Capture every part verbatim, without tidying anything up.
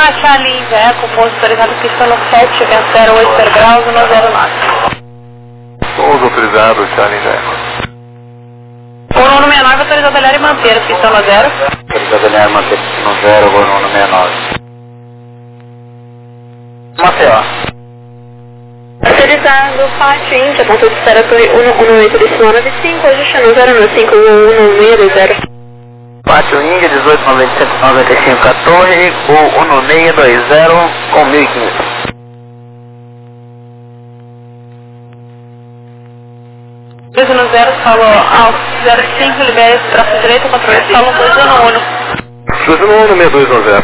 Charlie Eco, pouso autorizado pista no sete, vento zero oito graus, no zero nove. Pouso autorizado, Charlie Eco. Voo no sessenta e nove, autorizado olhar e manter, pista no zero. Autorizado olhar e manter, pista no zero, voo no sessenta e nove. Maceió. Autorizado, Pátio Índia, ponto de espera Torre um um oito, destino nove cinco, ajuste no zero nove cinco um um seis dois zero. Pátio Índia, dezoito noventa e sete noventa e cinco a Torre, o um seis dois zero com mil e quinhentos. dois um zero, solo alto, zero cinco, libere traço direito, controle solo dois um um. dois um um, seis dois um zero.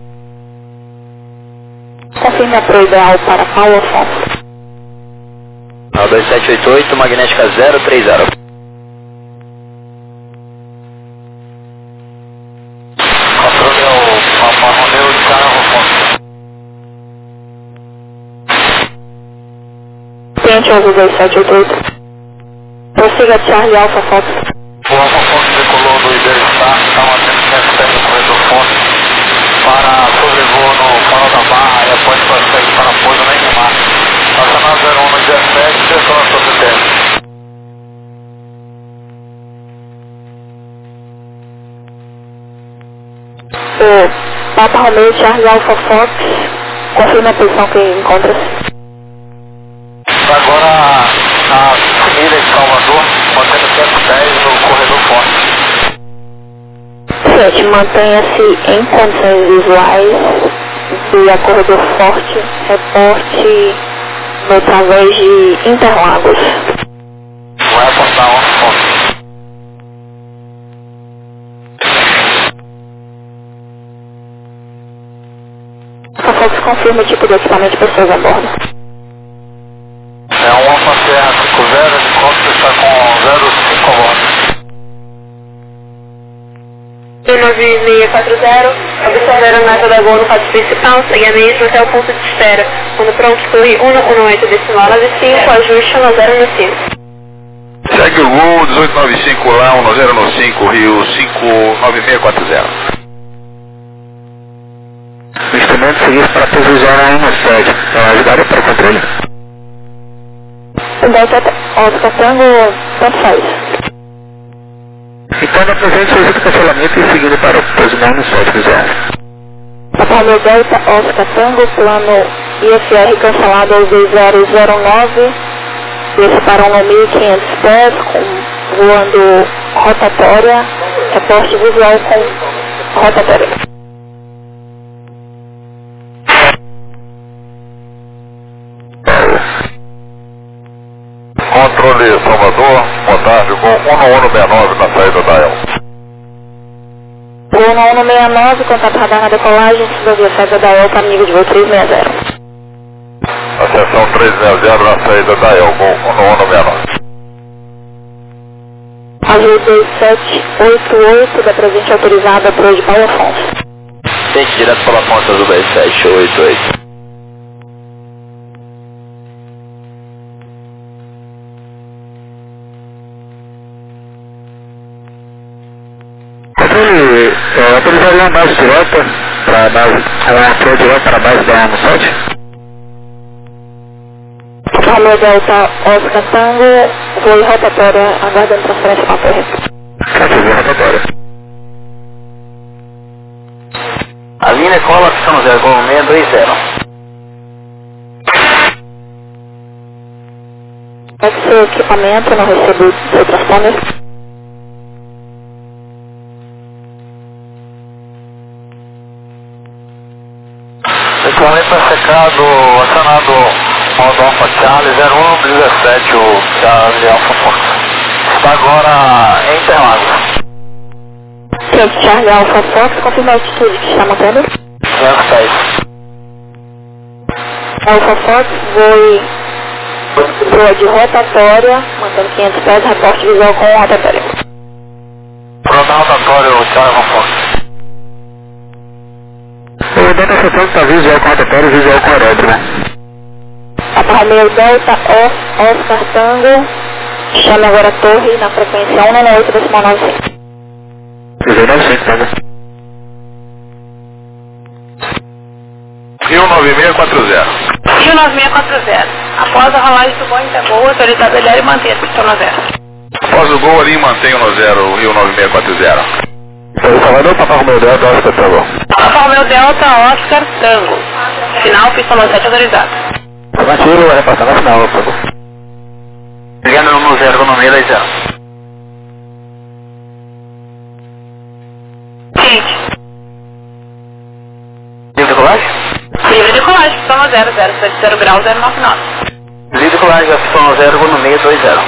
Confirme a pro ideal para Paulo Afonso. dois sete oito oito, magnética zero três zero. Controle é o Alfa Romeo de Carro Afonso. Cliente onze dois sete oito oito. Prossiga Charlie Alfa Fox. O Alfa Fox decolou do Iberostar, está mantendo cento e sete no corredor Fonte, para sobrevoo no Farol da Barra e após prossegue para pouso na Neymar. Nacional zero um no dezessete, decola sobre o tempo. O Papa Romeo Charlie Alfa Fox, confirma a posição que encontra-se. Agora na subida de Salvador, mantendo cento e dez no corredor Fonte. sete, mantenha-se em condições visuais via corredor forte, reporte através de Interlagos. Vai apontar um ponto. A Fox confirma o tipo de equipamento de pessoas a bordo. É um Alfa Serra cinco zero, helicóptero está com zero cinco a bordo. nove seis quatro zero, observar a nave da Gol no quadro principal, segue a mesma até o ponto de espera. Quando pronto, Torre um um oito, decimal nove cinco, ajuste no zero nove cinco. Segue o Gol dezoito noventa e cinco lá, um zero nove cinco, Rio cinco nove seis quatro zero. O instrumento seguinte para posicionar um no sete. É ajudar para o controle? O Delta Oscar Tango, tanto faz. Então, na presente, solicita cancelamento e seguindo para o posicionar no sete visual. Papai meu Delta Oscar Tango, plano I F R cancelado aos dois zero zero nove, esse para um mil e quinhentos pés, com, voando rotatória, reporte visual com rotatória. Controle Salvador, boa tarde, com um um seis nove na saída da El. um um seis nove, contato radar na decolagem, cidadania saída da El, caminho de voo trezentos e sessenta. Atenção trezentos e sessenta na saída da El, com um um seis nove. Azul dois sete oito oito, da presente autorizada para de Paulo Afonso. Tente direto pela ponta do dois sete oito oito. Controle, é, autorizaria uma base direta para a base, uma flor direta para a base da um sete? Valor Delta Oscar Tango, voo rotatória, aguardando transferência para a torre. Ativou rotatória. A linha cola pista no zero seis dois zero. É que seu equipamento não recebeu seu transponder? Equipamento é secado, acionado modo Alfa Charlie zero um dezessete, o Charlie Alfa Fox. Está agora em Interlagos. Cliente Charlie Alpha Fox, confirma a altitude que está mantendo. duzentos e seis. Alpha Fox, voe, voa de rotatória, mantendo quinhentos pés, reporte visual com rotatória. Pronto, rotatório, Charlie Alfa Fox. O Delta setenta está visual com rotatório, visual com aeródromo. Papa Romeo Delta O, Oscar Tango, chame agora a torre na frequência um nove oito decimal nove cinco. Visual nove cinco, tá? quatro zero. Rio nove seis quatro zero. Após a rolagem do gol em gol, autorizado a olhar e manter a pistão no zero. Após o gol ali, mantenha no zero, Rio nove seis quatro zero. Salvador, Papa Romeu Delta, Oscar Tango. Papa Romeu Delta, Oscar Tango. Final, pistão no sete autorizado. Afirmativo, vai repassar na final, por favor. Ligando no zero, no meio, dois zero. Gente. Livre de colagem? Livre de colagem, pistão no zero, zero, zero grau, zero nove nove. Livre de colagem, pistão no zero, no meio, dois zero.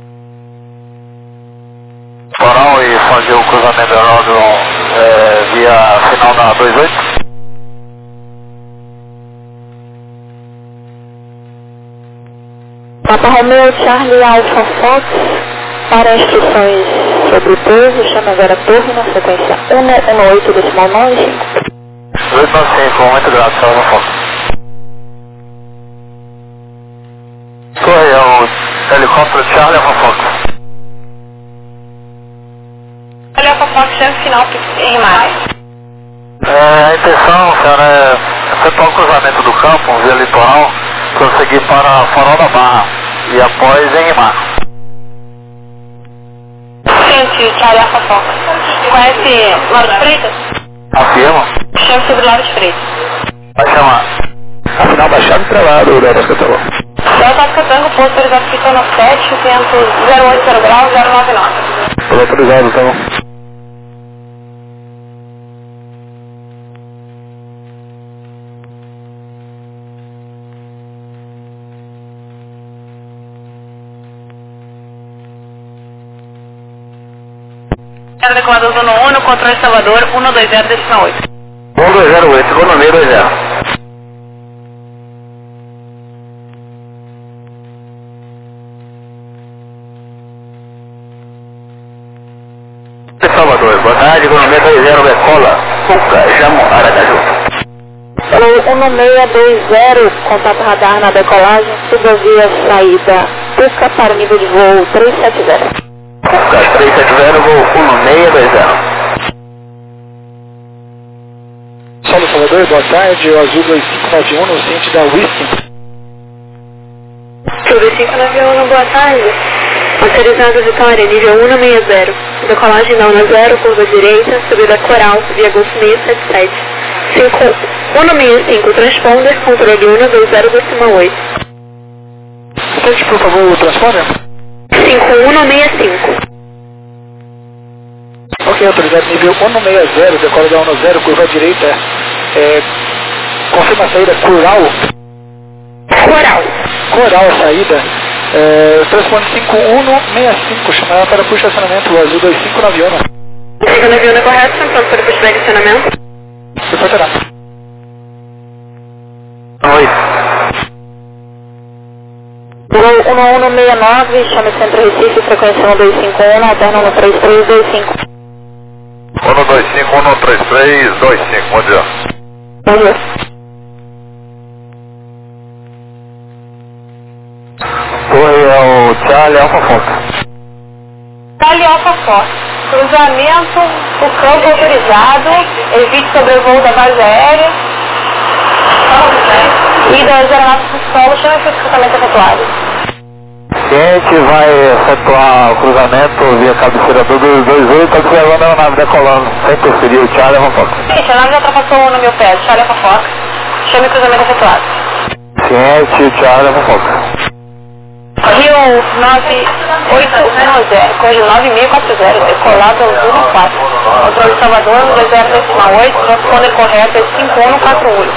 Coral e fazer o cruzamento aeródromo é, via final da dois oito. Papa Romeu Charlie Alpha Fox, para instruções sobre o pouso, chama agora a torre na sequência cento e dezoito, decimal nove cinco. oito nove cinco, muito grato, Alpha Fox. Torre é o helicóptero Charlie Alpha Fox. Charlie Alpha Fox, chance final em imagem. É, a intenção, senhora, é efetuar o cruzamento do campo, via litoral, prosseguir para Farol da Barra e após em Mar. Gente, Charlie Alpha Fox. Conhece Lauro de Freitas? Afirma. Chame sobre Lauro de Freitas. Vai chamar. Afinal, baixado e travado, Delta Oscar Tango. Delta Oscar Tango, posto autorizado pistão no sete, zero oito zero grau, zero nove nove. Tudo autorizado, então. Decolador Zona um, controle Salvador, cento e vinte, decimal oito. um dois zero oito, ficou no meio, dois zero. Salvador, boa tarde, economia dois zero, Becola, Cuca, Jamo, Aracaju. Alô, cento e seis dois zero, contato radar na decolagem, suba via saída, Cuca para nível de voo três sete zero. Cuca, três sete zero, voo um seis dois zero. Solo Salvador, boa tarde, o Azul dois cinco nove um, no ciente da Whisky. dois cinco nove um, boa tarde. Autorizado Vitória, nível cento e sessenta. Decolagem da Una zero, curva direita, subida Coral, via Golfo seiscentos e setenta e sete. cento e sessenta e cinco, transponder, controle Una dois zero, decimal oito. Repete, por favor, o transponder. cinco um seis cinco. Ok, autorizado nível cento e sessenta, decola da Una zero, curva direita, é, confirma a saída Coral. Coral. Coral a saída, é, transponder cinco um seis cinco, chamada para puxo de acionamento, o Azul dois cinco nove um. cinco nove um é correto, pronto para puxo de acionamento. Reportará. Oi. Gol um um seis nove, chame Centro Recife, frequência um dois cinco um, alterna no três três dois cinco. um dois cinco, um três três dois cinco, bom dia. Bom dia. Torre é o Charlie Alpha Fox. Charlie Alpha Fox. Cruzamento, o campo autorizado, evite sobrevoo da base aérea. E das aeronaves do solo, chama esse cruzamento efetuado. Ciente vai efetuar o cruzamento via cabeceira do dois dois oito, observando a aeronave decolando, sem interferir o Charlie Alpha Fox. Gente, a nave já ultrapassou no meu pé, Charlie Alpha Fox. Chame o cruzamento efetuado. Ciente, Charlie Alpha Fox. Rio nove oito um zero, correio nove seis quatro zero, decolado ao Zulu quatro. Controle Salvador, dois zero decimal oito, transponder correto é cinco um quatro um.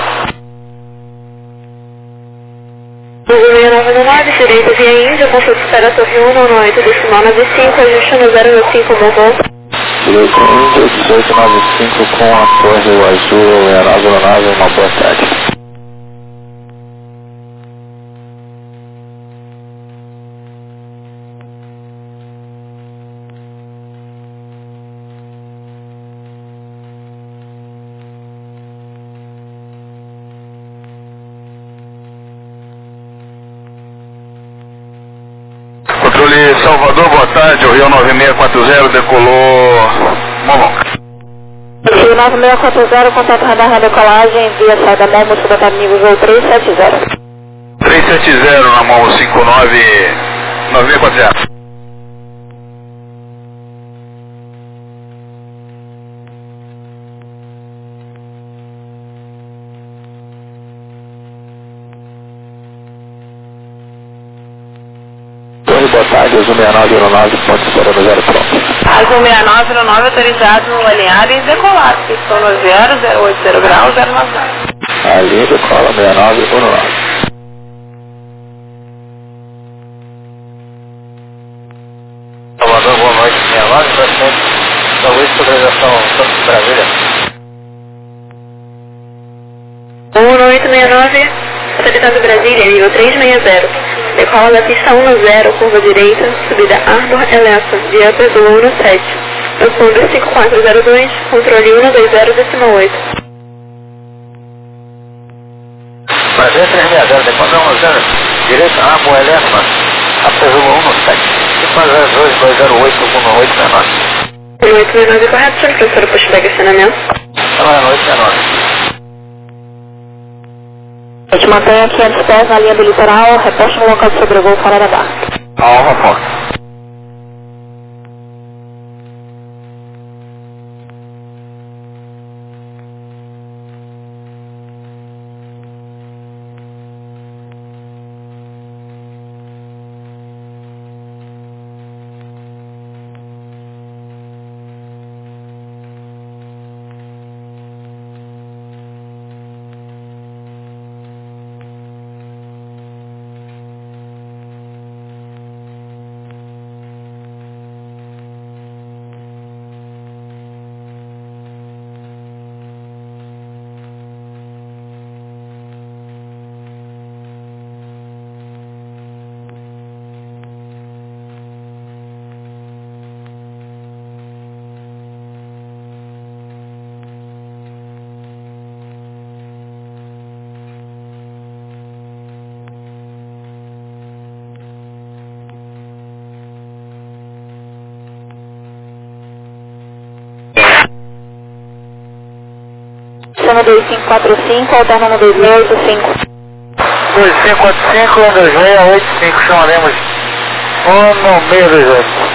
seis nove nove, direita via Índia, consulta espera Torre um, oito decimal nove cinco, ajuste no zero cinco, bom voo. Direita Índia, dezoito nove cinco com a Torre Azul, aeronave, aeronave, uma boa tarde. Controle Salvador, boa tarde, o Rio nove seis quatro zero decolou Momon. Rio nove seis quatro zero, contato radar na decolagem, via saída Momo, subatário nível voo três sete zero. três sete zero na Momo cinco nove nove seis quatro zero. Boa tarde, Azul seis nove zero nove, ponto esperando zero pronto. Azul seis nove zero nove autorizado no alinhar e decolar, estou no zero zero oito zero graus, zero nove zero. Ali decola seis nove zero nove. Salvador, boa noite, seis nove, presente da Luiz, autorização Santos Brasília. um oito seis nove, autorizado Brasília, nível três seis zero. Decola da pista um zero, curva direita, subida Ardor Elessa, via Azul um sete. Transponder cinco quatro zero dois, controle um dois zero, décima oito. Brasília três seis zero, decola um zero, direita Ardor Elessa, Azul um sete. cinco quatro zero dois, dois zero oito, um oito seis nove. oito seis nove, correto, senhor professor, pushback acionamento. Boa noite, seis nove. A gente mantém a quinhentos pés na linha do litoral, reposte no local de sobrevoo fora da barra. Alfa Fox. Chama dois cinco quatro cinco, alterna no dois seis oito cinco. dois cinco quatro cinco, um dois seis oito cinco, chamaremos um seis dois oito.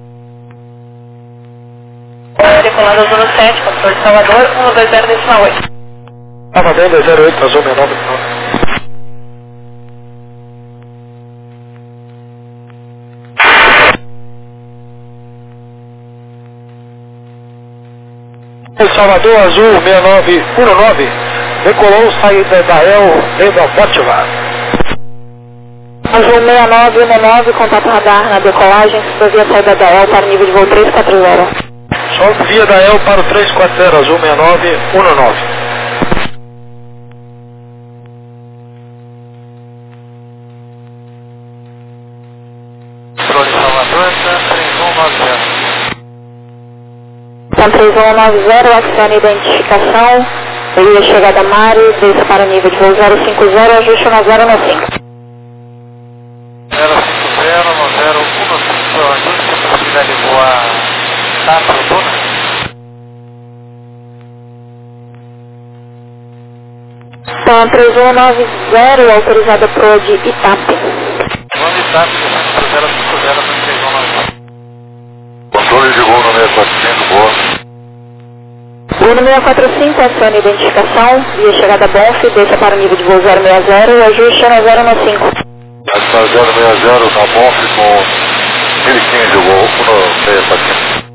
Decolado Azul no sete, controle de Salvador, um dois zero, décima oito. Salvador dois zero oito, Azul seis nove zero nove. Salvador Azul seis nove um nove, decolou saída da El Leda Motiva. Azul seis nove um nove, contato radar na decolagem, via saída da El para nível de voo três quatro zero. Solte via da El para o três quatro zero, Azul seis nove um nove. Controle Salvador, três um nove zero. Então três um nove zero, acione identificação, via chegada Mari, desça para nível de voo zero cinco zero, ajuste no zero no cinco. zero cinco zero, zero um cinco, ajuste a possibilidade de voar Tato, Duna. Então três um nove zero, autorizada P R O de Itape. Vamos de Tato, zero cinco zero, três um nove zero. Controle de voo no seis quatro cinco, boa. Voo no seis quatro cinco, acione identificação, via chegada Bonf, desça para o nível de voo zero seis zero e ajuste no zero no cinco. Está zero seis zero na Bonf com mil e quinze, voo no seis quatro cinco.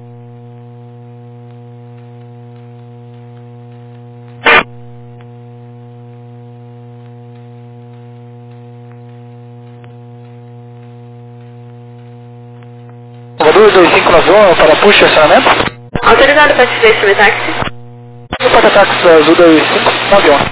dois dois cinco nove um para push acionamento. Autorizado para te ver táxi. O porta-táxi Azul dois cinco nove um.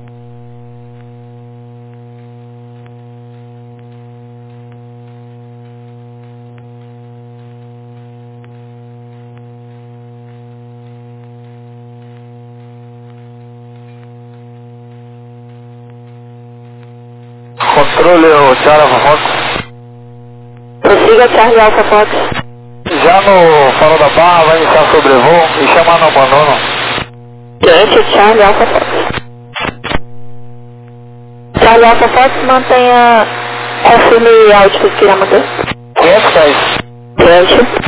Controle o Charlie Alpha Fox. Prossiga Charlie Alpha Fox. Já no farol da barra vai iniciar sobrevoo e chamar no abandono. Gente, Charlie Alpha Fox. Charlie Alpha Fox, mantenha, confirme a altitude que irá manter. quinhentos dez. Gente.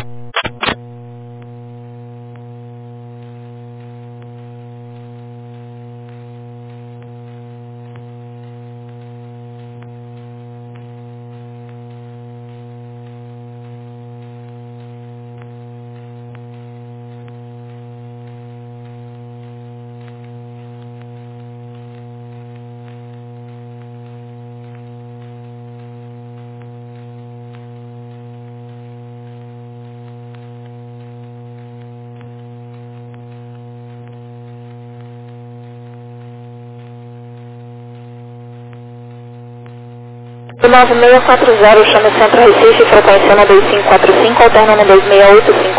nove seis quatro zero, chame Centro Recife, frequência no dois cinco quatro cinco, alterna no dois seis oito cinco.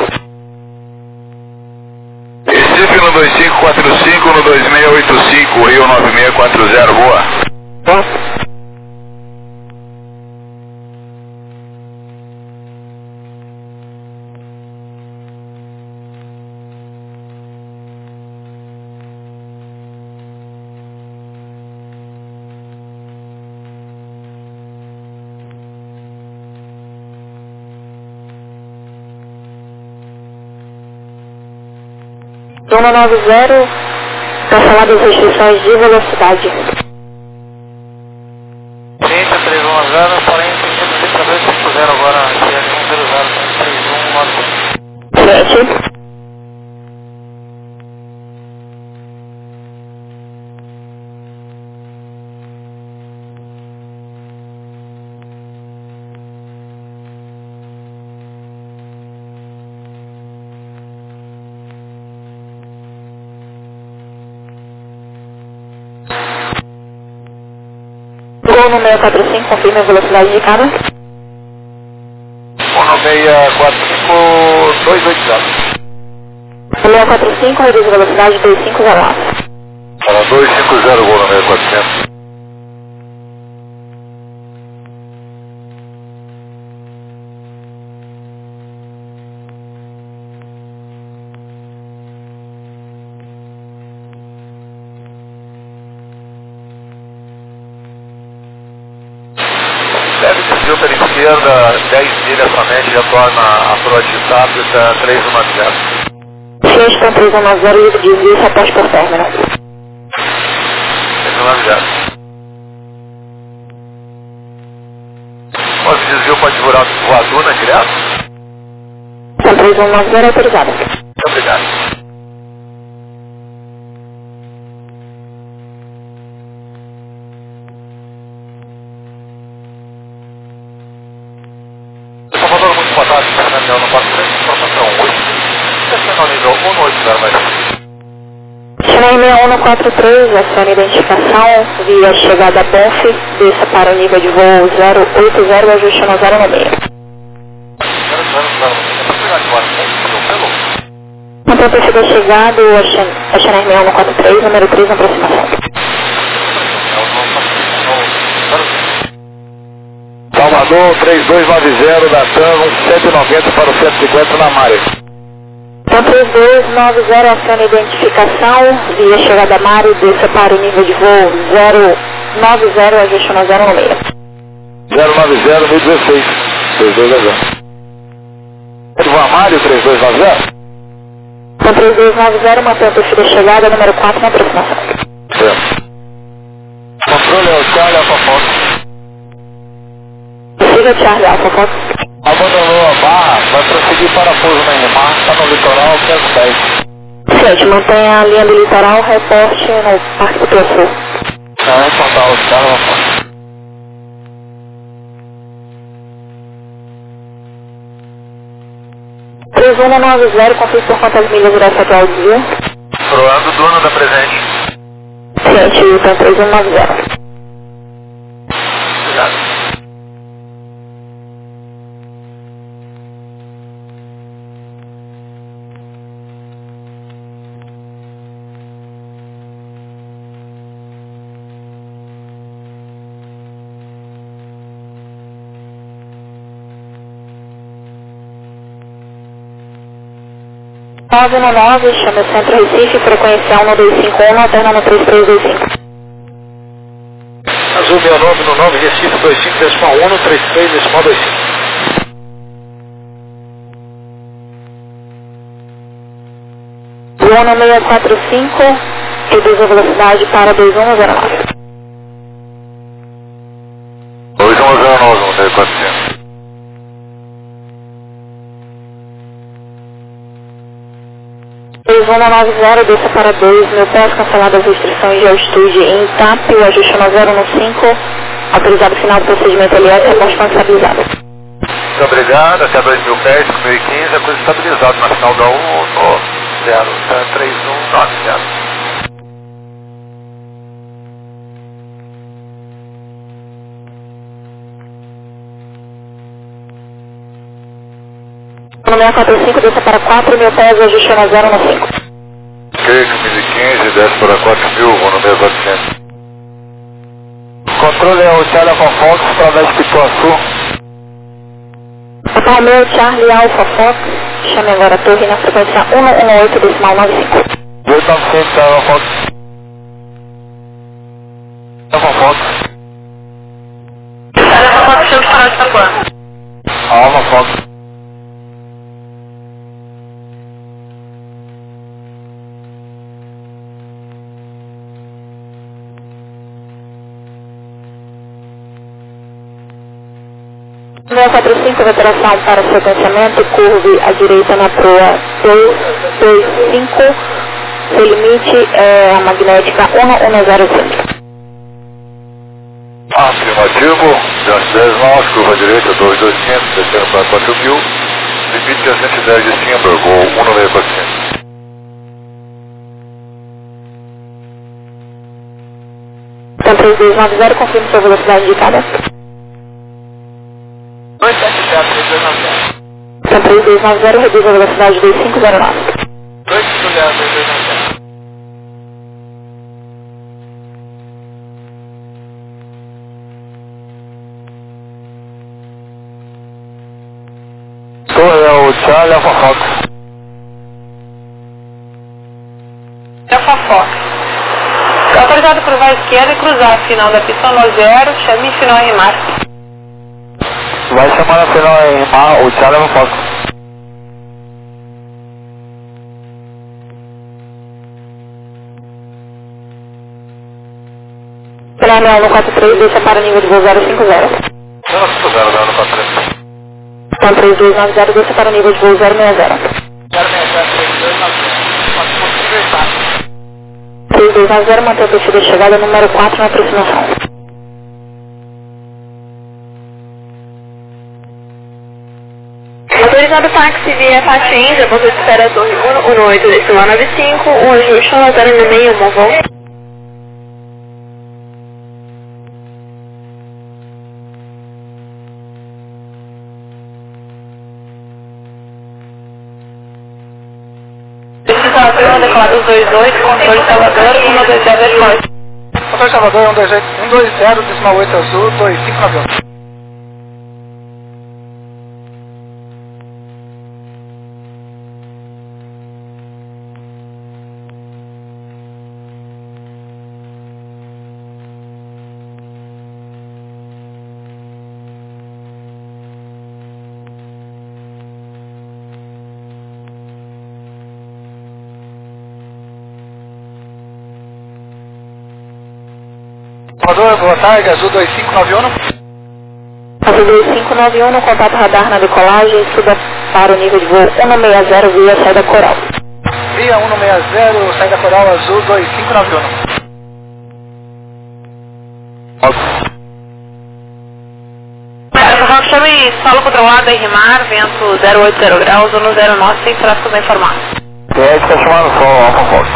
Recife no dois cinco quatro cinco, no dois seis oito cinco, Rio nove seis quatro zero, boa. Boa. Zona nove zero, canceladas restrições de velocidade. Ciência três um zero, porém trinta dois cinco zero agora, C L um zero zero três um nove. Gente. Gol no seis quatro cinco, confirme a velocidade indicada. um no seis quatro cinco, dois oito zero. seis quatro cinco, reduz a velocidade dois cinco zero lá. Para dois cinco zero, gol no seis quatrocentos. Deve desvio pela esquerda, dez milhas somente, retorna a Prote Tábita três um nove zero. Ciência três um nove zero, livre de desvio, após por término. três um nove zero. Pode desvio pode voar voaduna direto? Então três um nove zero autorizada. Muito obrigado. Contato na minha no quatro três, informação oito. Estacional nível um no oito zero, vai. Channel seis um no quatro três, acione identificação via chegada Bonf, desça para o nível de voo zero oito zero, ajuste no zero no meio. zero zero zero, é para pegar de baixo, né? Pelo. Então, perfil chegado, a Channel seis um no quatro três, número três, aproximação. Salvador três dois nove zero, da Tango cento e noventa para o cento e cinquenta na Mare. Então três dois nove zero, acione identificação via chegada Mare, desça para o nível de voo zero nove zero, ajuste no zero no meio. zero nove zero, mil e dezesseis, três dois nove zero. Pode voar Mário três dois nove zero? Então três dois nove zero, mantém o perfil de chegada, número quatro, na aproximação. Certo. Controle é o Charlie Alpha Fox. Siga Charlie Alpha Fox. Abandonou a barra, vai prosseguir para pouso na Enimar, está no litoral, quinhentos e dez. Sete, mantenha a linha do litoral, reporte no Parque do Sul. Não, é contar o Charlie Alpha Fox. três um nove zero, confirme por quantas milhas irá efetuar o desvio? Proando dono da presente. Ciente, então três um nove zero. Obrigado. nove um nove, chama o Centro Recife, frequência um dois cinco um, alterna no três três dois cinco. Azul seis nove um nove, Recife dois cinco decimal um, três três decimal dois cinco. Luana seis quatro cinco, reduz a velocidade para dois um zero nove. dois um zero nove, um seis quatro cinco. dois um nove zero, desça para dois, mil pés, cancelado as restrições de altitude em T A P, o ajuste no zero um cinco, autorizado final do procedimento L S, a constante estabilizada. Muito obrigado, até dois mil pés, dois mil e quinze, a coisa estabilizada na final da um no zero três um nove zero. seis quatro cinco, desça para quatro mil pés, ajuste no zero um cinco. Ok, dois mil e quinze, desce para quatro mil, vou no seis quatrocentos. Controle é o Charlie Alpha Fox para dar Pituaçu. Romeo Charlie Alpha Fox, chame agora a torre na frequência um um oito decimal nove cinco. dois novecentos, Charlie Alpha Fox. Alpha Fox. Charlie Alpha Fox, chame para de Itapuã. Alpha Fox. seis quatro cinco, operação para sequenciamento, curve à direita na proa dois dois cinco, seu limite é a magnética um um zero cinco. Afirmativo, dez nove, curva à direita, dois dois cinco, descendo para quatro mil, limite a cento e dez de Simber, voo um seis quatro cinco. Então três dois nove zero, confirme sua velocidade indicada. dois sete zero, três dois nove zero. Então três dois nove zero, reduz a velocidade dois cinco zero nove. dois cinco zero, três dois nove zero. Sou eu, o Charlie Alpha Fox. Alpha Fox. Autorizado por vá esquerda e cruzar a final da pista no zero, chame final em mar. Vai chamar na final em mar, o Charlie Alpha Fox. Planel no quatro três, deixa para nível de voo zero cinco zero. zero cinco zero, zero quatro três. Então três dois nove zero, deixa para nível de voo zero seis zero. zero seis zero, três dois nove zero. três dois nove zero, mantém a descida de chegada número quatro na aproximação. Autorizado táxi via Patinja, você espera a torre um um oito decimal nove cinco, o ajuste no zero no meio, movão. Desculpa, declarado dois oito, controle Salvador, um dois zero decimal oito. Controle Salvador, um dois zero decimal oito azul, dois cinco nove um. Salvador, boa tarde, azul dois cinco nove um. Azul dois cinco nove um, no contato radar na decolagem, suba para o nível de voo um seis zero via saída coral. Via um seis zero, saída coral azul dois cinco nove um. Chame solo controlado em Rimar, vento zero oito zero graus, ou no zero nove, sem tráfego bem informado. T S está chamando só Alpha Fox.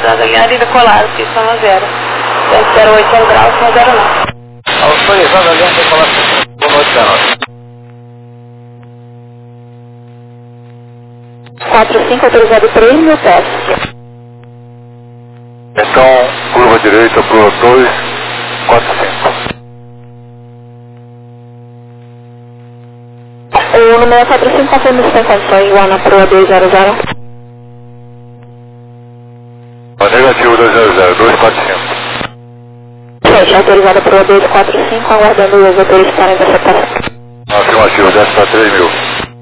desalinhado e decolado, pistão a zero. zero oito um graus, com zero nove. Autorizado aliança e decolação. Boa noite, Carol. quatro cinco autorizado três mil pés. Então, curva direita, curva dois, quatro cinco. O número quatro cinco confirma se tem condições igual na proa dois zero zero. Negativo dois zero zero, dois quatro cinco. Sete, autorizada proa dois quatro cinco, aguardando os autores para a interceptação. Afirmativo, desce para três mil.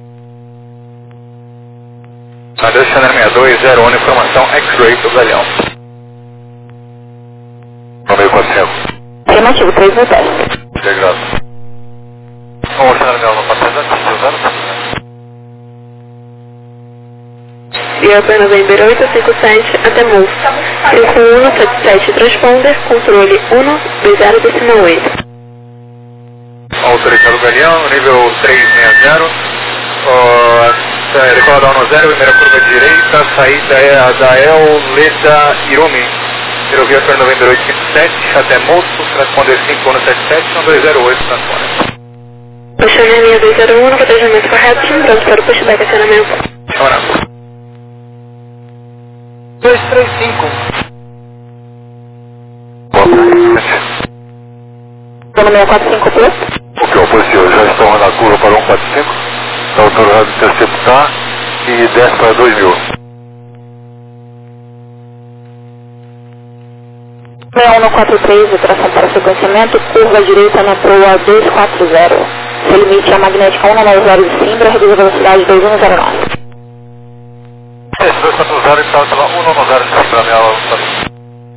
Adeus, Channel sessenta e dois, zero um, informação X-Ray do Galeão. Número quatro cinco. Afirmativo, três mil pés. Integrado. Vamos, Channel Mel, no quatro zero zero. Biapa November oito cinco sete, até Move. cinco um sete sete, transponder, controle um dois zero decimal oito. Autorizado Galeão, nível trezentos e sessenta. Uh, decola da um zero, primeira curva direita, saída é a da El Leda Irumi. Aerovia November oito cinco sete, até Moço, transponder cinco um sete sete, um dois zero oito, transponder. Puxando a linha dois zero um, no protegimento correto, lembrando para o pushback acionamento. Chama. dois três cinco. Boa tarde. Número quatro cinco plus. Ok, positivo, já estão na curva para um quatro cinco. Está autorizado a interceptar e desce para dois mil. seis um quatro três, tração para sequenciamento, curva direita na proa dois quatro zero. Seu limite é a magnética um nove zero de Simbra, reduz a velocidade dois um zero nove. Esse dois quatro zero está pela um nove zero de Simbra, minha.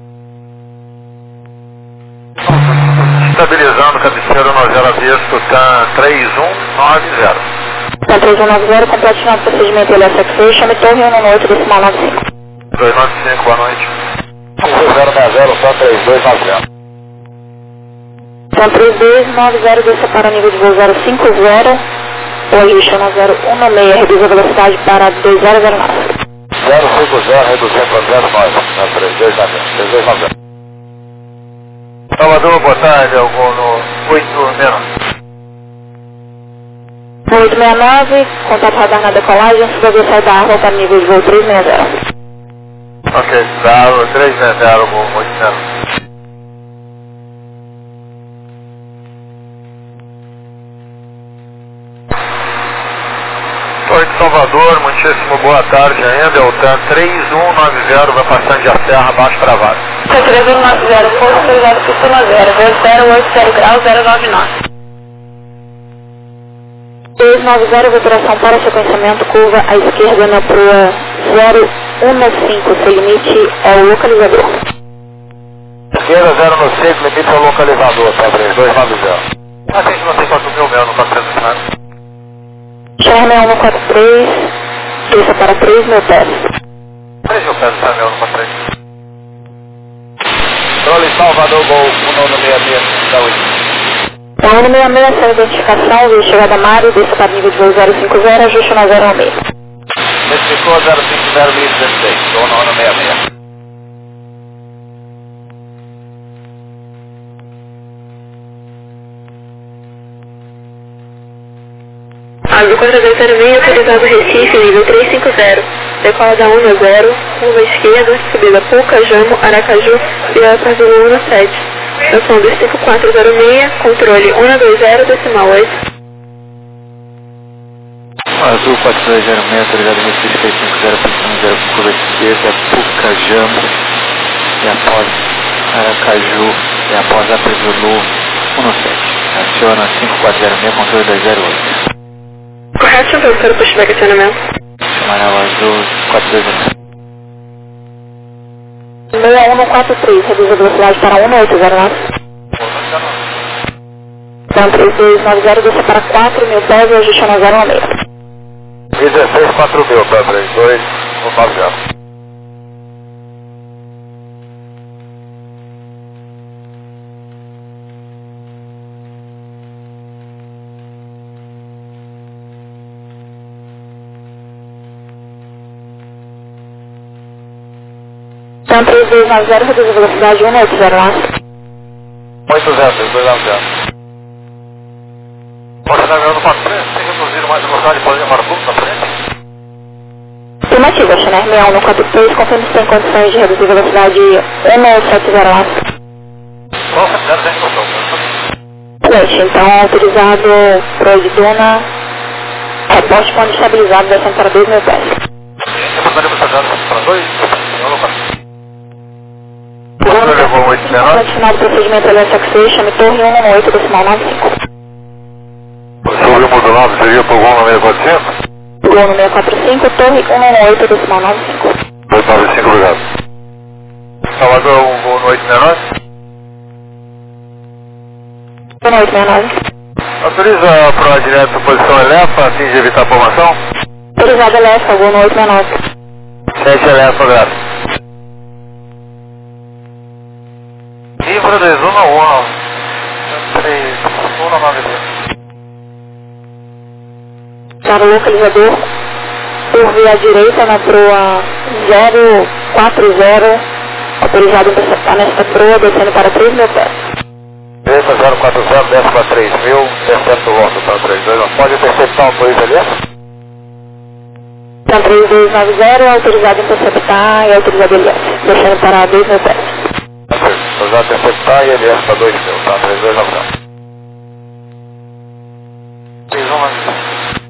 Estabilizando, cabeceira no zero aviso, está três um nove zero. Então três um nove zero, completinho o procedimento L S X, chame torre um nove oito decimal nove cinco. dois nove cinco, boa noite. um zero nove zero, só três dois nove zero. Então três dois nove zero, desça para nível de voo zero cinco zero, corrigindo no zero um seis, reduz a velocidade para dois zero zero nove. zero cinco zero, reduzindo para zero nove, não, três dois nove zero, três dois nove zero. Salvador, boa tarde, algum no oito menos. oito seis nove, contato radar na decolagem, subir sai da água para nível de voo três seis zero. Ok, dá três seis zero, algum oito menos. Oi, Salvador, muitíssimo boa tarde ainda, o TAN três um nove zero vai passando de a serra abaixo para baixo. três um nove zero, ponto três zero zero zero, voo zero oito zero graus zero nove nove. dois nove zero, vibração para sequenciamento, curva à esquerda na proa zero um cinco, seu limite é o localizador. Esquerda zero no cinco, limite é o localizador, tá, três dois nove zero. A gente não tem quatro mil mesmo, não está sendo nada. Charme um quatro três, desça para três mil pés. três mil pés, Charme um quatro três. Trole Salvador, Gol, um nove seis seis, da oito. O um seis seis, sem identificação, veio chegada Mário, desça para nível de voo zero cinco zero, ajuste na zero um seis. Especificou zero cinco zero, mil e dezesseis, ou nove seis seis. Água quatro dois zero seis, autorizado Recife, nível trezentos e cinquenta. Decola da um zero, curva esquerda, subida Puca, Jamo, Aracaju, via para Zulu um sete. Estação dois cinco quatro zero seis, controle um dois zero, decimal oito. Azul quatro dois zero seis, autorizado Recife seis cinco zero, posição zero, curva esquerda, Puca, Jamo, e após Aracaju, e após a Zulu um sete. Aciona cinco quatro zero seis, controle dois zero oito. Correto, chegou para o pushback acionamento. Amarelo azul quatro dois zero seis. seis um quatro três, reduz a velocidade para um oito zero nove. Então três dois nove zero, desça para quatro mil pés e ajuste na zero um seis. dezesseis quatro mil para três dois nove zero. Então três dois nove zero, reduz a velocidade um oito zero lá. oito zero, três dois nove zero. Você está vendo para frente, tem que reduzir mais a velocidade e fazer para tudo na frente? Afirmativa, Channel seis um quatro três, confirma se tem condições de reduzir a velocidade um sete zero lá. Nossa, zero tem condição. Excelente, então autorizado para de Duna, reporte quando estabilizado, descendo para dois mil pés. Você está para dois? Você levou oito zero? Final do procedimento L S X seis, chame torre um um oito, decimal nove cinco. Sobre o modulado seria para o voo no seis quatro cinco? Voo no seis quatro cinco, torre um um oito, decimal nove cinco. dois nove cinco, obrigado. Salvador, um voo no oito seis nove? um oito seis nove. Autoriza para direto para posição Elefa, a fim de evitar a formação? Autorizado Elefa, voo no oito seis nove. sete Elefa, obrigado. Livro dois um um, três um nove dois. Para o localizador, por via direita na proa zero quatro zero, autorizado interceptar nesta proa, descendo para três mil pés. Direita zero quatro zero, desce para três mil, intercepta o volta para três dois. Pode interceptar um dois ali? Então três dois nove zero, autorizado interceptar e autorizado L S, descendo para dois mil pés. Autorizado interceptar e L S para dois mil, tá? três dois nove zero. três um nove zero.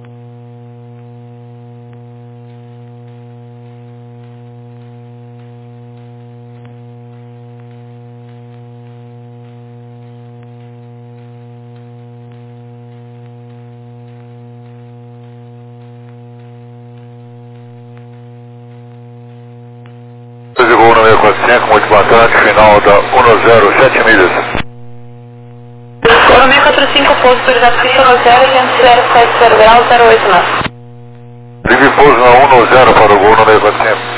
De voo no seis quatro cinco, muito bacana, final da um zero sete milhas. Voo no seis quatro cinco, pouso autorizado pista no zero, vento zero sete zero graus, zero oito nove. Ligue pouso na um zero para o voo no seis quatro cinco.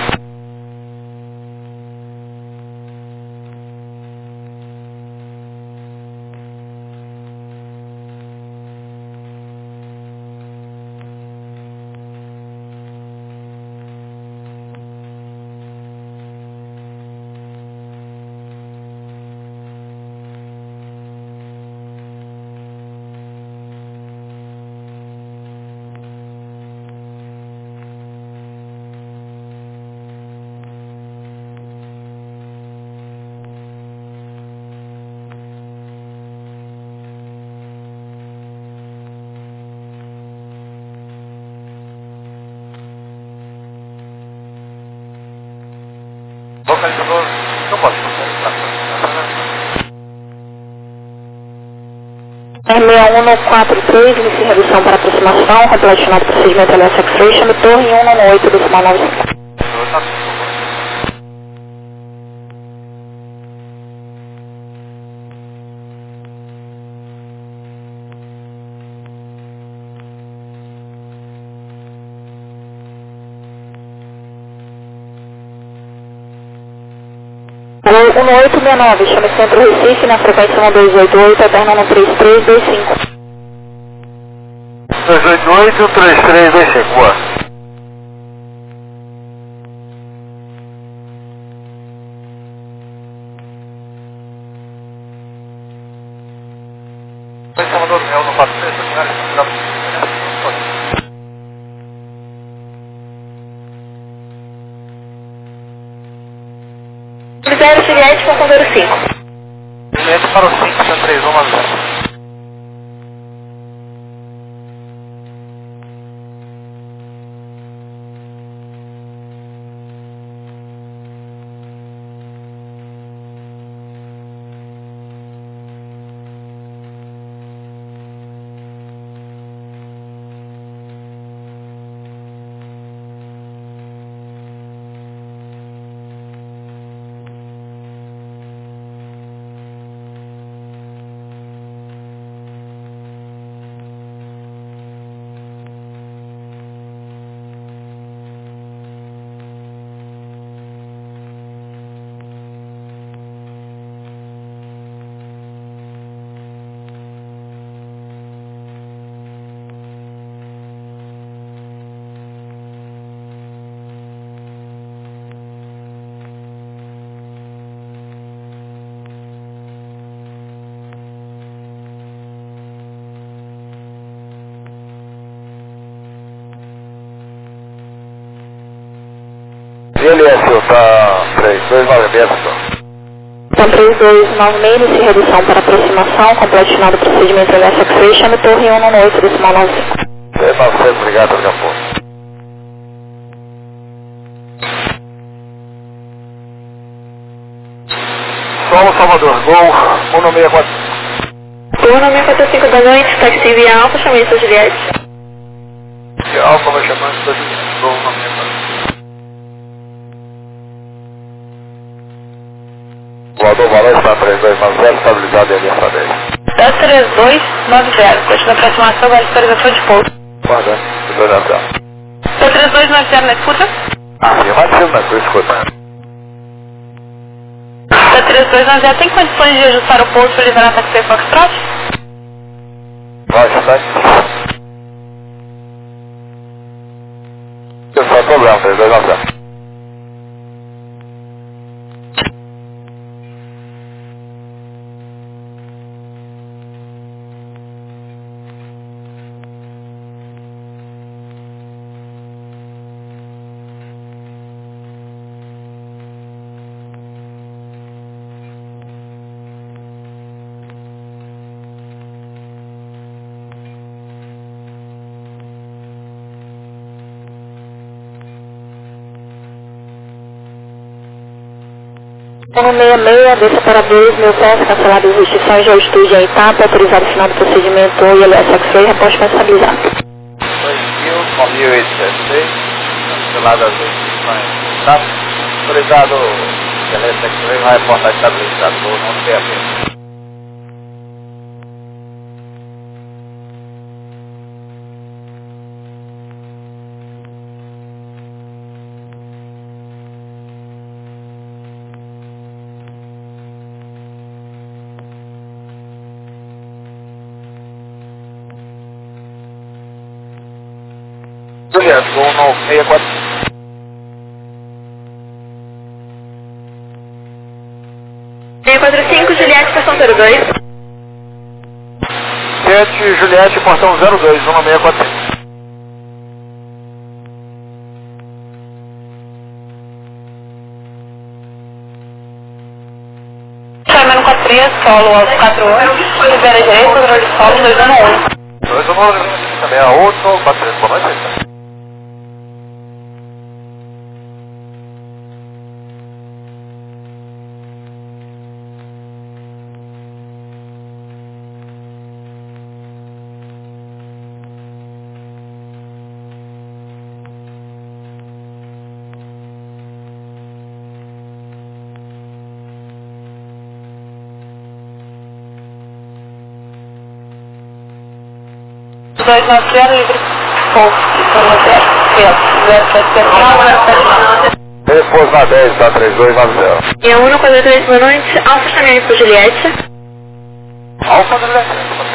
Localizador, não pode R seis um quatro três, inicie redução para aproximação, completionado procedimento L S X três, chame torre um um oito, decimal nove cinco. um oito seis nove, chame Centro Recife na frequência um dois oito oito, eterno um três três dois cinco. dois oito oito, três três dois cinco, boa. Oi, Salvador, é o no quatro três, zero Juliette com Condoro cinco. Juliette para o cinco, três um nove zero. I L S U tá três dois nove seis, só. Então três dois nove seis, inicie redução para aproximação, complete final do procedimento L S X-Ray, chame torre um no oito, decimal nove cinco. três nove seis, obrigado, Japão. Solo Salvador, Gol, um no seis quatro. Turno seis quatro cinco da noite, táxi via Alfa, chamei São Juliette. E Alfa vai chamar de São Juliette, Gol, um no seis quatro. Voador Valor está três dois nove zero, estabilizado em aliança dez. três dois nove zero, continua a aproximação, vai autorização de pouso. Guardando, autorização. três dois nove zero na escuta? Afirmativo, na tua escuta. três dois nove zero, tem condições de ajustar o pouso para liberar a taxi Foxtrot? Vai, está. Pessoal, problema, três dois nove zero. um seis seis, desça para dois mil pés, cancelado as restrições, já estúdio em etapa, autorizado o final do procedimento I L S X-Ray, reposte para estabilizar. dois mil, nove mil oitocentos e seis, cancelado as restrições, tá? Autorizado o L S X-Ray, vai reportar estabilizado, não tem a ver. Juliette, Gol no seis quatro. seis quatro cinco, Juliette, portão zero dois. sete, Juliette, portão zero dois, um no seis quatro cinco. Chamando quatro três, solo aos quatro oito, libera direito, controle de solo, dois um um. dois um um, também a outro, quatro três, boa noite. dois nove zero, livre, pouso, zero sete sete. Depois na dez, tá três dois nove zero. E a um quatro três, boa noite, Alfa chamei para Juliette. Alfa Juliette.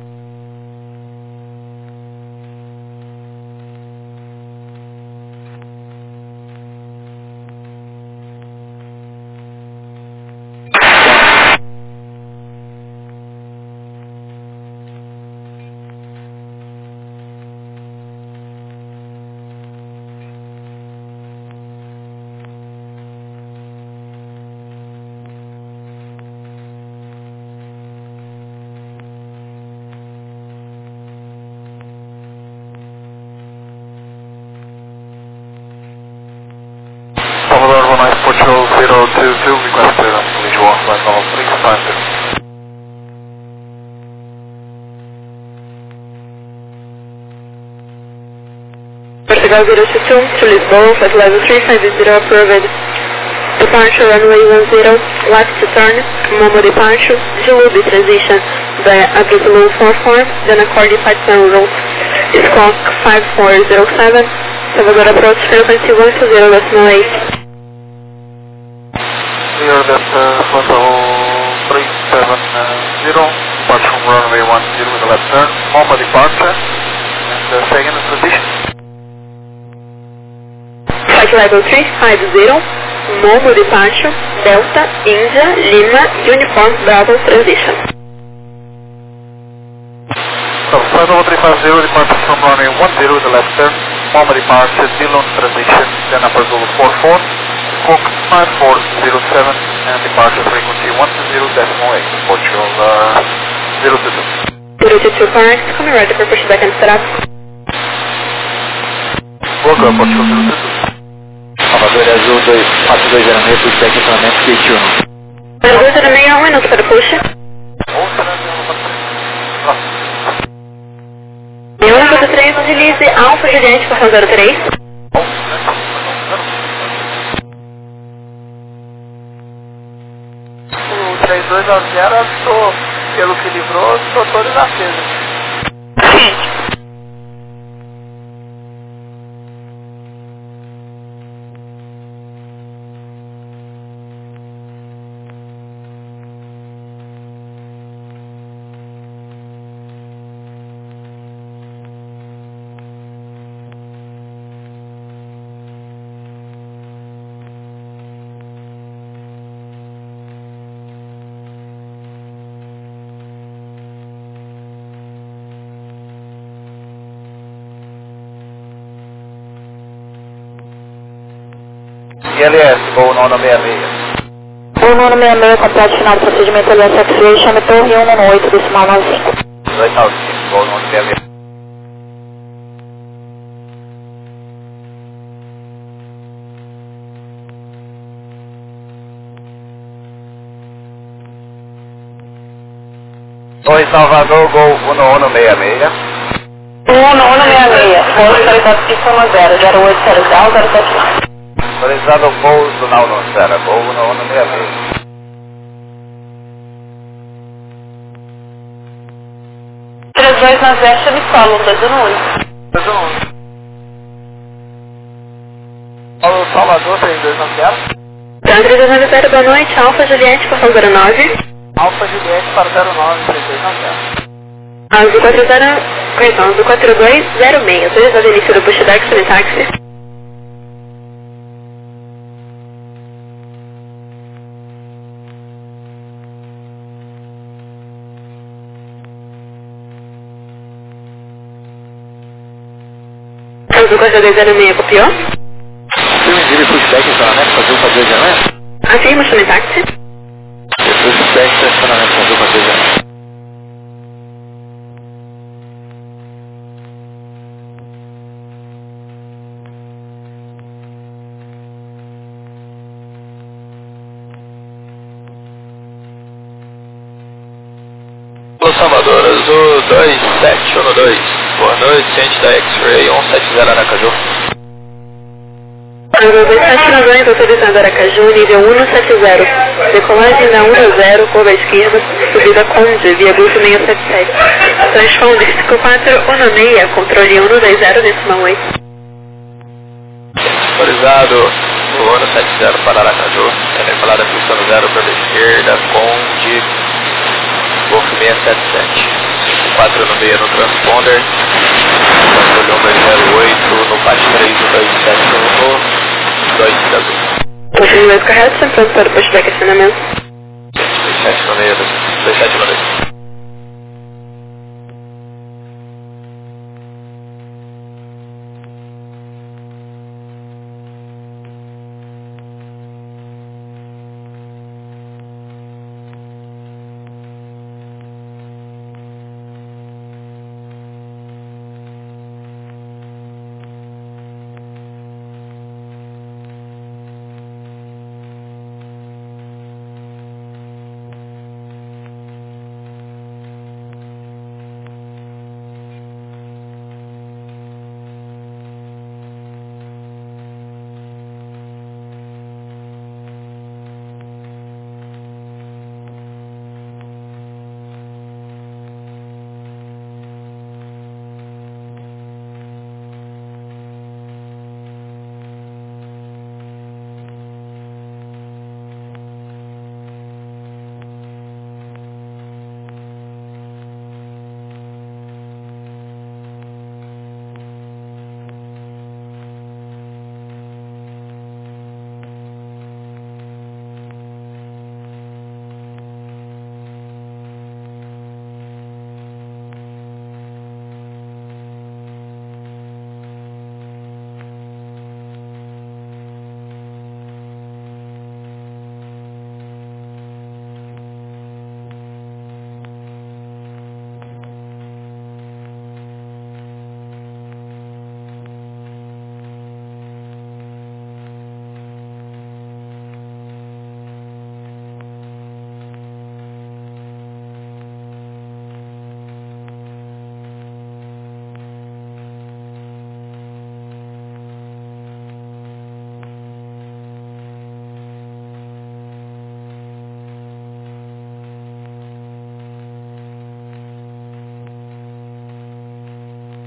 Patrol zero two two, requested on collision one flight level three five zero. Portugal zero two two to Lisboa, flight level three five zero approved. Departure runway one zero, left to turn, Momo departure, Zulu transition via Abrazulu four four, then accord departure plan route. Squawk five four zero seven, Salvador approach frequency one two zero decimal eight. Clear that uh, flight level three seven zero, departure from runway one zero with a left turn, Momo departure, and uh, second in position. Flight level three five zero, Momo departure, Delta, India, Lima, Uniform Bravo transition. So flight level three five zero, departure from runway one zero with a left turn, Momo departure, Dillon transition, then upper Zulu four four. Fox nine four zero seven and departure frequency one two zero decimal eight, Portugal uh, zero two two. zero two two Park, coming right for pushback and setup. Portugal, Portugal zero two two. Salvador Azul dois quatro dois zero seis, pushback equipamento gate um. dois zero seis, um minuto para push. um zero três, utilize Alfa Juliette para zero três. O três dois a zero, estou, pelo que livrou, estou todos acesos. I L S, voo nove seis seis. O nove seis seis, completo final do procedimento L S X-Ray, chame torre um nove oito, decimal nove cinco. dois nove cinco, voo nove seis seis. Torre Salvador, Gol um nove seis seis. um nove seis seis, voo autorizado pista zero, zero oito zero zero, zero sete nove. Autorizado pouso na Alnocera, Gol um nove seis seis. três dois na Zé, chame solo, dois um um. dois um um. Paulo Salvador, três dois nove zero. três dois zero, boa noite, Alfa Juliette para zero nove. Alfa Juliette para zero nove, três dois nove zero. Azul quatro zero, perdão, Azul quatro dois zero seis, autorizado início do pushback, sem táxi. Azul quatro dois zero seis, copiou? Sim, pushback estacionamento, fazer um para dois zero seis. Afirma, chame táxi. Pushback estacionamento, fazer um para dois zero seis. Alô Salvador, Azul dois sete um dois. Boa noite, ciente da X-Ray um sete zero Aracaju. Azul dois sete um dois, autorizado Aracaju, nível um sete zero. Decolagem da um zero, curva esquerda, subida Conde, via Golf seiscentos e setenta e sete. Transponder cinco quatro um seis, controle um dois zero, decimal oito. Autorizado o ano sete zero para Aracaju, decolada pista no zero pela esquerda, Conde, Golf seiscentos e setenta e sete. quatro no meio no transponder, controle um dois zero oito, no P A T três um dois sete um, dois azul. Puxando mais correto, sempre pronto para o pushback acionamento. dois sete no meio, dois sete no meio.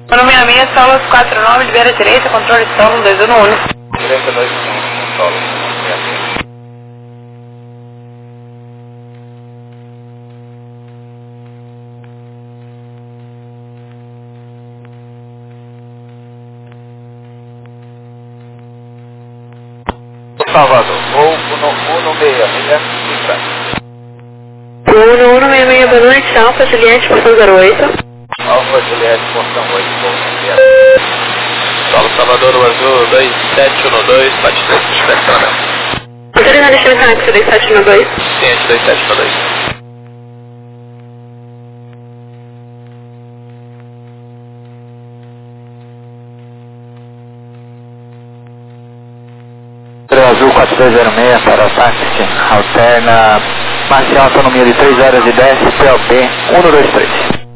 Ano seis seis, solo quatro nove, libera direita, controle solo dois um um. Direita dois um um, solo seis seis. Salvador, voo um seis seis, um um seis seis, boa noite, Alfa Juliette, portão zero oito. Alfa Juliette, portão oito, voo um seis. Solo Salvador, o azul dois sete um dois, bate três, espectral. Autorizado a táxi dois sete um dois. Ciente dois sete um dois. Azul quatro dois zero seis para o táxi, alterna Marcial, autonomia de três horas e dez, P O B um dois três.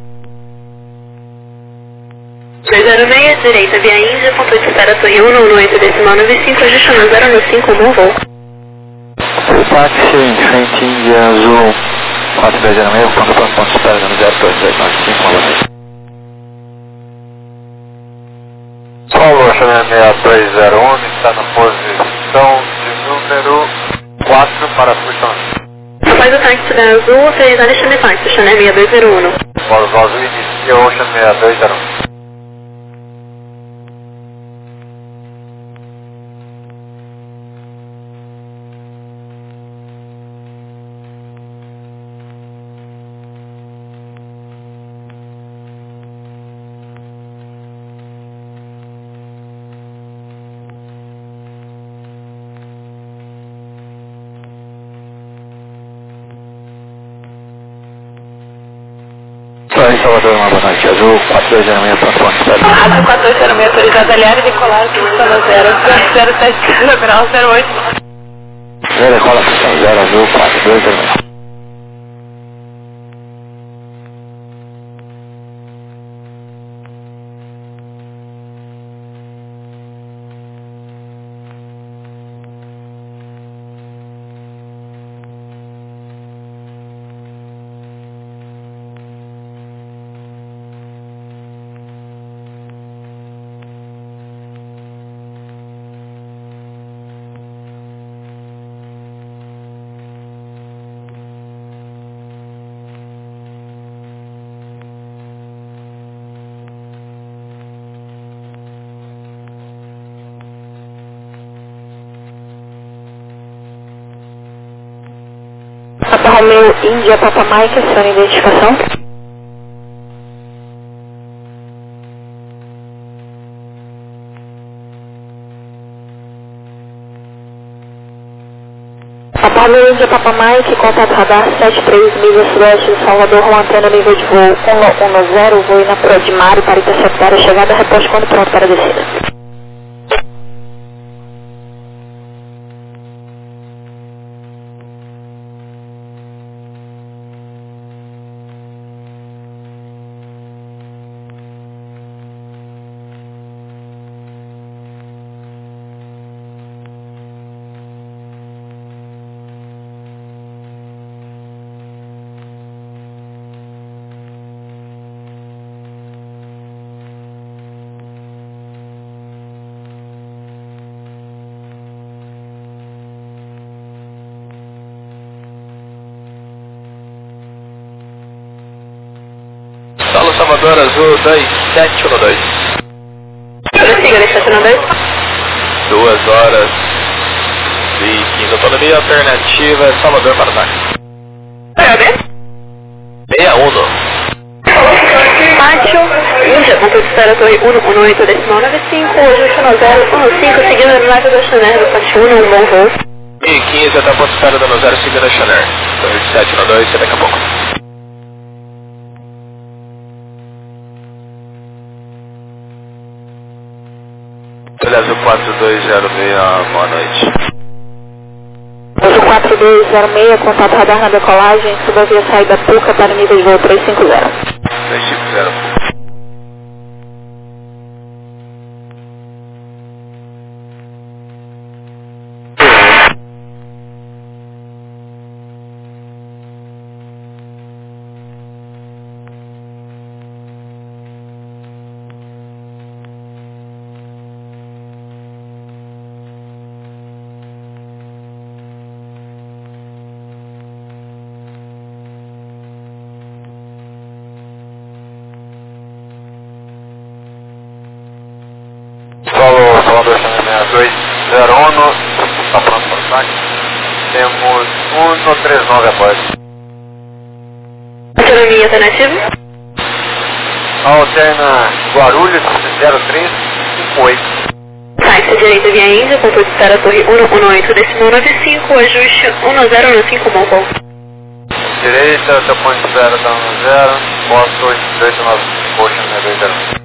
dois zero seis, direita, via Índia, ponto oito, espera, torre um um oito, decimal nove cinco, ajustando zero nove cinco, bom voo. Táxi, em frente, Índia, Azul quatro dois zero seis, ponto ponto, ponto, espera, zero dois dois nove cinco, bom voo. Solo seis dois zero um, está na posição de número quatro para Fuxão. Após o táxi da Azul, autorizado a táxi, Chanel seis dois zero um. Polo Azul inicia Ocean seis dois zero um. Torre Salvador, uma boa noite, Azul quatro dois zero seis, ponto ponto, espera. Azul quatro dois zero seis, autorizado a aliar e decolar, zero zero sete grau zero oito. Já decola, função zero, Azul quatro dois zero seis. Papa Romeo, Índia, Papa Mike, sua identificação. Papa Romeo, Índia, Papa Mike, contato radar sete três milhas sudoeste de Salvador, com antena nível de voo um um zero, voo na Proa de Mário para interceptar a chegada, reposte quando pronto para a descida. Solo Salvador, Azul dois sete um dois. Prossiga, dois sete um dois. duas horas e quinze, autonomia alternativa, Salvador para o táxi. seis um. Pátio, Índia, ponto de espera, torre um um oito, decimal nove cinco, ajuste zero um cinco, seguindo a aeronave da Chanel, do Pátio um, um bom voo. E quinze, até a ponto de espera dando zero, seguindo a Chanel. Torre sete um dois, até daqui a pouco. Azul quatro dois zero seis, boa noite. Azul quatro dois zero seis, contato radar na decolagem, suba via saída Puca para nível de voo três cinco zero. três cinco zero. Colando Oceano seis dois zero um, está pronto para o ataque. Temos um três nove após. Autonomia alternativa? Alterna Guarulhos zero três cinco oito. Táxi direita via Índia, composto para Torre um um oito, decimal nove cinco, ajuste um zero um cinco Mongol. Direita, até ponto zero, down zero, posto oito oito nove cinco, Ocean dois zero um.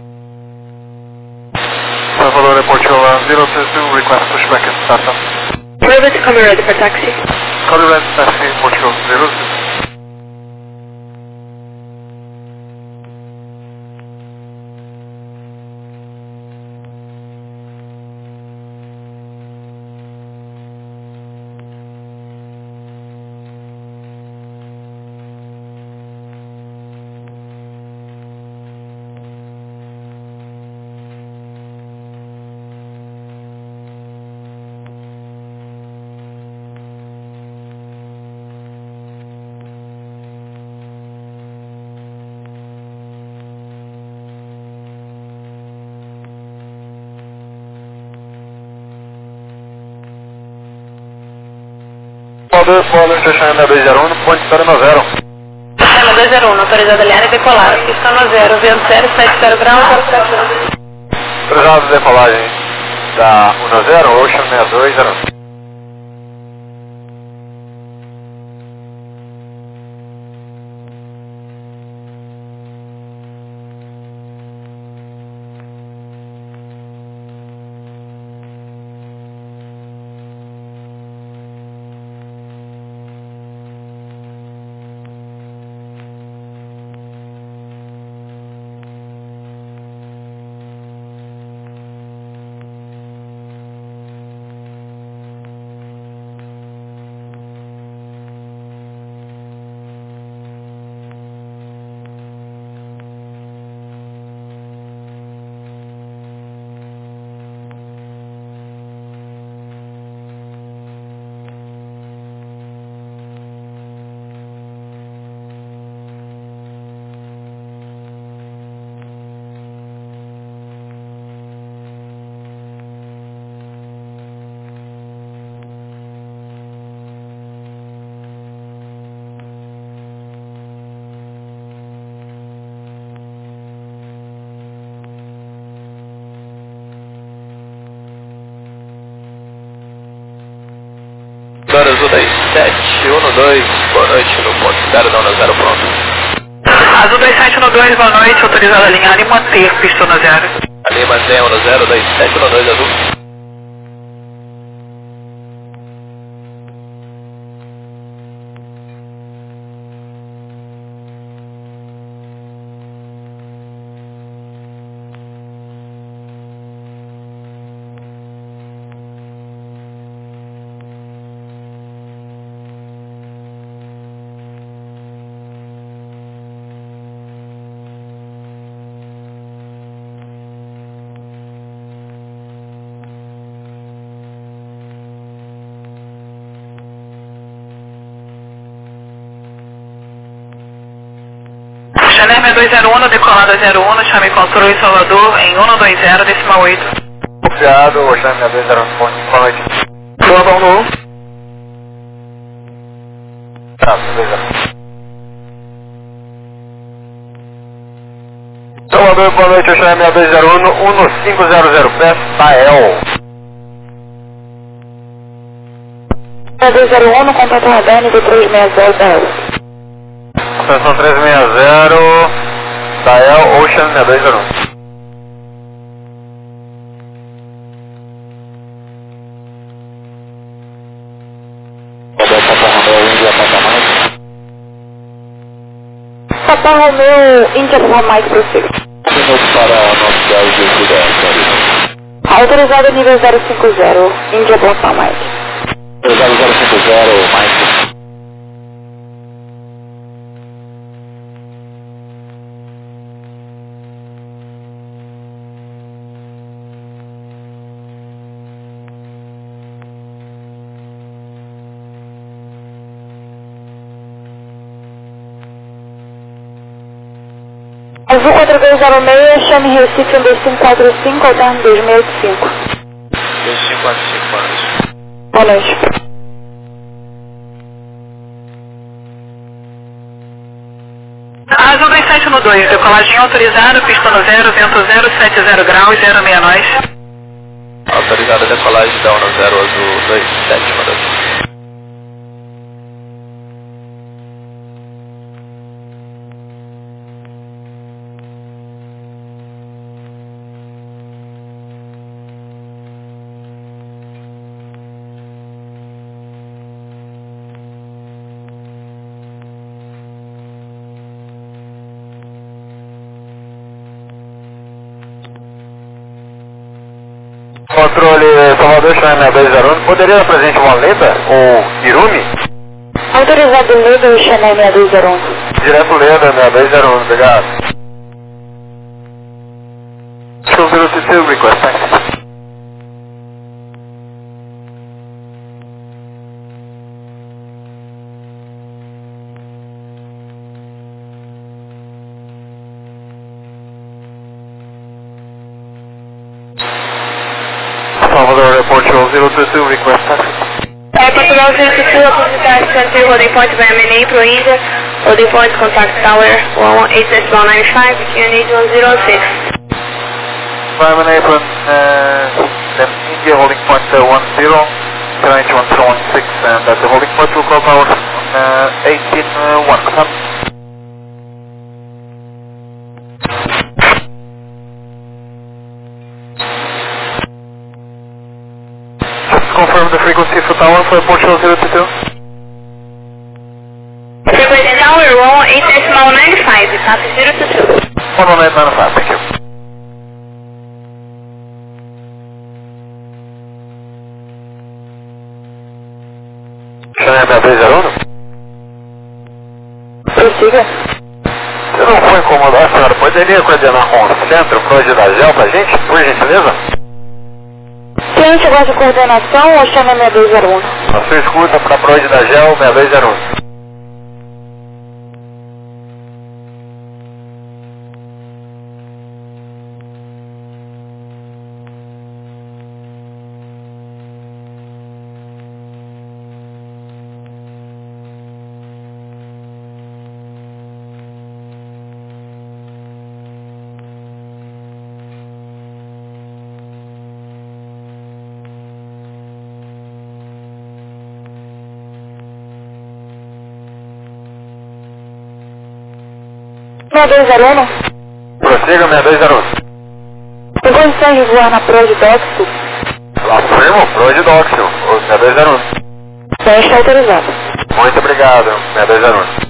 Salvador Airport Holland zero two two, request pushback at startup. Private camera ready for taxi. Call red taxi, Portugal zero two. Salvador, Salvador, Oceano dois zero um, ponte zero zero. Oceano dois zero um, autorizado a liar e decolar. Pista no zero, vento zero sete zero graus, zero sete zero. Autorizado a decolagem da um zero, Ocean seis dois zero um. Azul dois sete um dois, boa noite no ponto zero, down zero pronto. Azul dois sete um dois, boa noite, autorizado a alinhar e manter pista no zero. Ali mantém um zero dois sete um dois azul. Chanel seis dois zero um, decolada zero um, chame controle Salvador em um dois zero, decimal oito. Confiado, Oceano seis dois zero um, ponte, boa noite. Boa, bom no. Tá, beleza. Salvador, boa noite, Oceano seis dois zero um, um cinco zero zero, P S Tael. seis dois zero um, contato radar, nível três seis zero Tael. Atenção três seis zero, Tael, Ocean seis dois zero um. Papa Romeo, Índia Papa Mike, prossiga. Para a nossa cidade de Sudeste. Autorizado nível zero cinco zero, Índia Papa Mike. Autorizado zero cinco zero, Mike. Azul quatro dois zero seis, chame Recife um dois cinco quatro cinco, alterno dois seis oito cinco. dois cinco quatro cinco, boa noite. Boa noite. Azul dois sete um dois, decolagem autorizada, pista no zero, vento zero sete zero graus, zero seis nós. Autorizada a decolagem da um zero Azul dois sete um dois. Controle Salvador, China dois zero um, poderia dar presente uma Leda ou Irumi? Autorizado Leda e China seis dois zero um. Direto Leda seis dois zero um, obrigado. two zero two two, request, thanks. Salvador Airport zero two two, request taxi. É, Portugal zero two two, apresentar Center, holding point by M N A, Pro India, holding point contact tower one one eight decimal nine five, Q N H one zero six. By M N A, from uh, India, holding point uh, one zero, Q N H one zero one six, and at the holding point will call power uh, eighteen one. Confirm the frequency for tower for Portugal zero two two. Frequency tower one one eight decimal nine five, copy zero two two. one one eight nine five, thank you. China seis dois zero um? Prossiga. Se não for incomodar, a senhora poderia coordenar com o centro para hoje da Gel pra gente, por gentileza? Cliente gosta de coordenação ou China seis dois zero um? A sua escuta para a Proide da Gel seis dois zero um. seis dois zero um? Prossiga seis dois zero um. Tem condições de voar na Proide Doxo? Afirmo, Proide Doxio, seis dois zero um. Já está autorizado. Muito obrigado, seis dois zero um.